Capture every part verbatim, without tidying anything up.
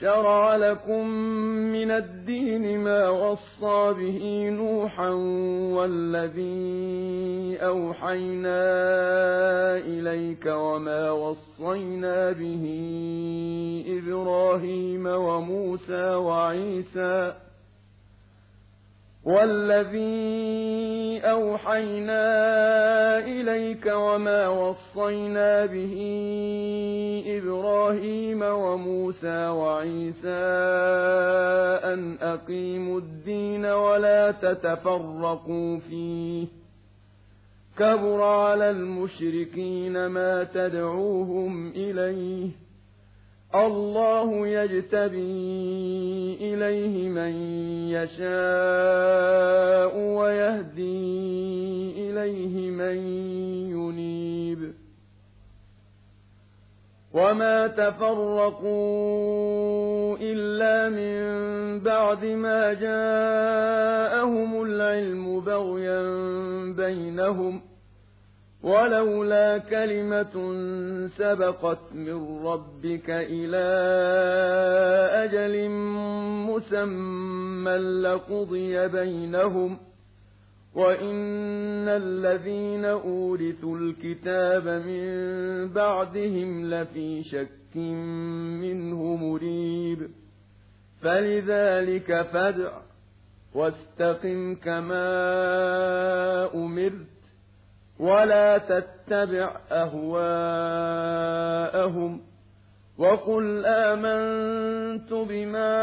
شَرَعَ لَكُم مِّنَ الدِّينِ مَا وَصَّىٰ بِهِ نُوحًا وَالَّذِي أَوْحَيْنَا إِلَيْكَ وَمَا وَصَّيْنَا بِهِ إِبْرَاهِيمَ وَمُوسَىٰ وَعِيسَىٰ والذي أوحينا إليك وما وصينا به إبراهيم وموسى وعيسى أن أقيموا الدين ولا تتفرقوا فيه كبر على المشركين ما تدعوهم إليه الله يجتبي إليه من يشاء ويهدي إليه من ينيب وما تفرقوا إلا من بعد ما جاءهم العلم بغيا بينهم ولولا كلمة سبقت من ربك إلى أجل مسمى لقضي بينهم وإن الذين أورثوا الكتاب من بعدهم لفي شك منه مريب فلذلك فادع واستقم كما أمرت ولا تتبع أهواءهم وقل آمنت بما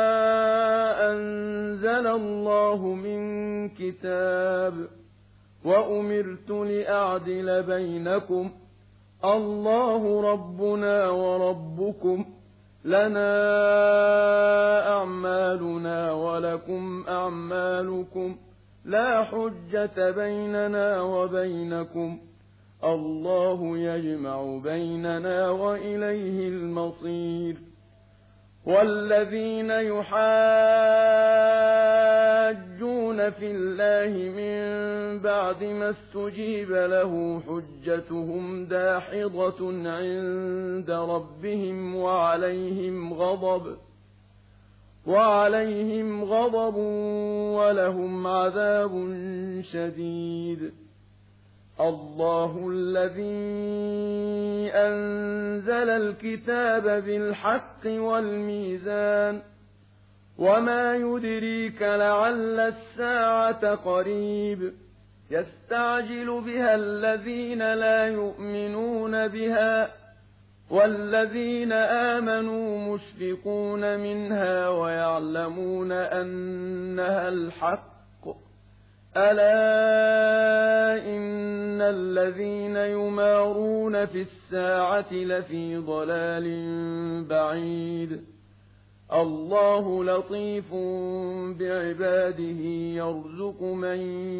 أنزل الله من كتاب وأمرت لأعدل بينكم الله ربنا وربكم لنا أعمالنا ولكم أعمالكم لا حجة بيننا وبينكم الله يجمع بيننا وإليه المصير والذين يحاجون في الله من بعد ما استجيب له حجتهم داحضة عند ربهم وعليهم غضب وعليهم غضب ولهم عذاب شديد الله الذي أنزل الكتاب بالحق والميزان وما يدريك لعل الساعة قريب يستعجل بها الذين لا يؤمنون بها والذين آمنوا مشفقون منها ويعلمون أنها الحق ألا إن الذين يمارون في الساعة لفي ضلال بعيد الله لطيف بعباده يرزق من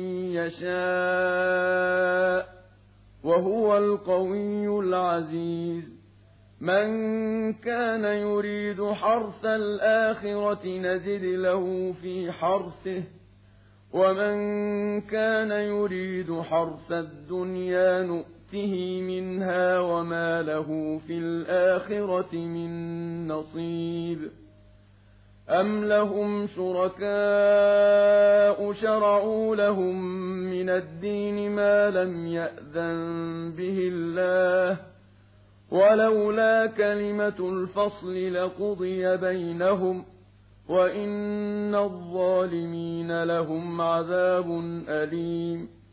يشاء وهو القوي العزيز من كان يريد حرث الآخرة نزد له في حرثه ومن كان يريد حرث الدنيا نؤته منها وما له في الآخرة من نصيب أم لهم شركاء شرعوا لهم من الدين ما لم يأذن به الله ولولا كلمة الفصل لقضي بينهم وإن الظالمين لهم عذاب أليم